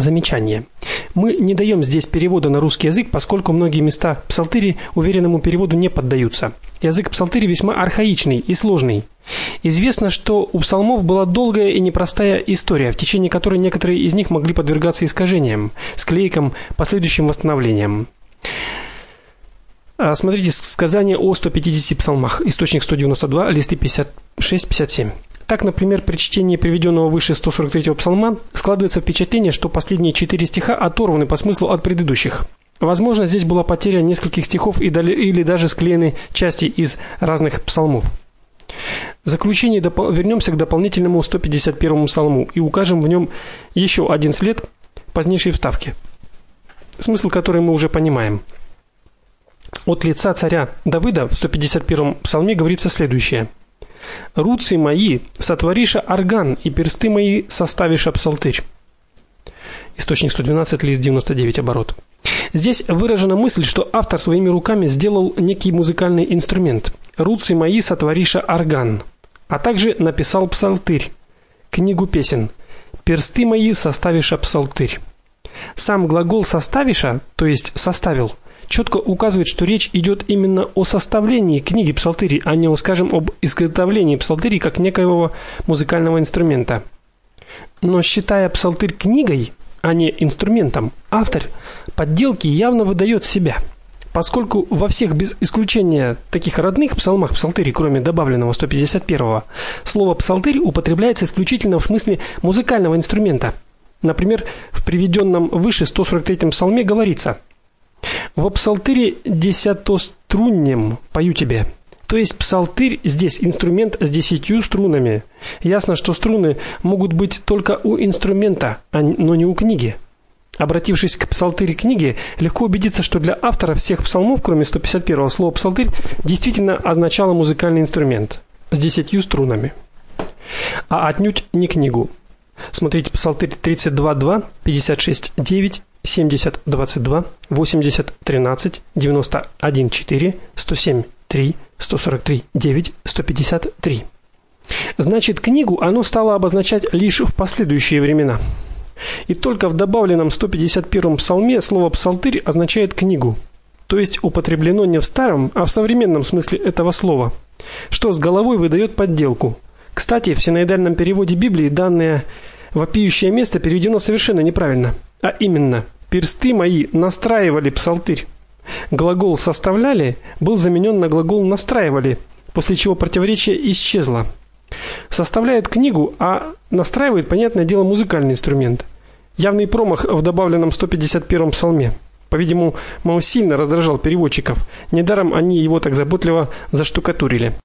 Замечание. Мы не даем здесь перевода на русский язык, поскольку многие места псалтыри уверенному переводу не поддаются. Язык псалтыри весьма архаичный и сложный. Известно, что у псалмов была долгая и непростая история, в течение которой некоторые из них могли подвергаться искажениям, склейкам, последующим восстановлениям. Смотрите сказание о 150 псалмах. Источник 192, листы 56-57. Так, например, при чтении приведенного выше 143-го псалма складывается впечатление, что последние 4 стиха оторваны по смыслу от предыдущих. Возможно, здесь была потеря нескольких стихов или даже склеены части из разных псалмов. В заключение вернемся к дополнительному 151-му псалму и укажем в нем еще один след позднейшей вставки, смысл которой мы уже понимаем. От лица царя Давида в 151-м псалме говорится следующее: «Руцы мои сотвориша орган, и персты мои составиша псалтырь». Источник 112, лист 99, оборот. Здесь выражена мысль, что автор своими руками сделал некий музыкальный инструмент. «Руцы мои сотвориша орган», а также написал псалтырь, книгу песен. «Персты мои составиша псалтырь». Сам глагол составиша, то есть составил, четко указывает, что речь идет именно о составлении книги псалтыри, а не, скажем, об изготовлении псалтыри как некоего музыкального инструмента. Но считая псалтырь книгой, а не инструментом, автор подделки явно выдает себя, поскольку во всех без исключения таких родных псалмах псалтыри, кроме добавленного 151-го, слово псалтырь употребляется исключительно в смысле музыкального инструмента. Например, в приведенном выше 143-м псалме говорится: «Во псалтыре десятоструннем пою тебе». То есть псалтырь здесь инструмент с 10 струнами. Ясно, что струны могут быть только у инструмента, но не у книги. Обратившись к псалтыри книги, легко убедиться, что для автора всех псалмов, кроме 151-го, слово псалтырь действительно означало музыкальный инструмент с 10 струнами, а отнюдь не книгу. Смотрите Псалтырь 32:2, 56:9, 70:22, 80:13, 91:4, 107:3, 143:9, 153. Значит, книгу оно стало обозначать лишь в последующие времена. И только в добавленном 151-м псалме слово псалтырь означает книгу, то есть употреблено не в старом, а в современном смысле этого слова, что с головой выдает подделку. Кстати, в синоидальном переводе Библии данное вопиющее место переведено совершенно неправильно, а именно: «Персты мои настраивали псалтырь». Глагол «составляли» был заменен на глагол «настраивали», после чего противоречие исчезло. Составляет книгу, а настраивает, понятное дело, музыкальный инструмент. Явный промах в добавленном 151-м псалме. По-видимому, сильно раздражал переводчиков. Недаром они его так заботливо заштукатурили.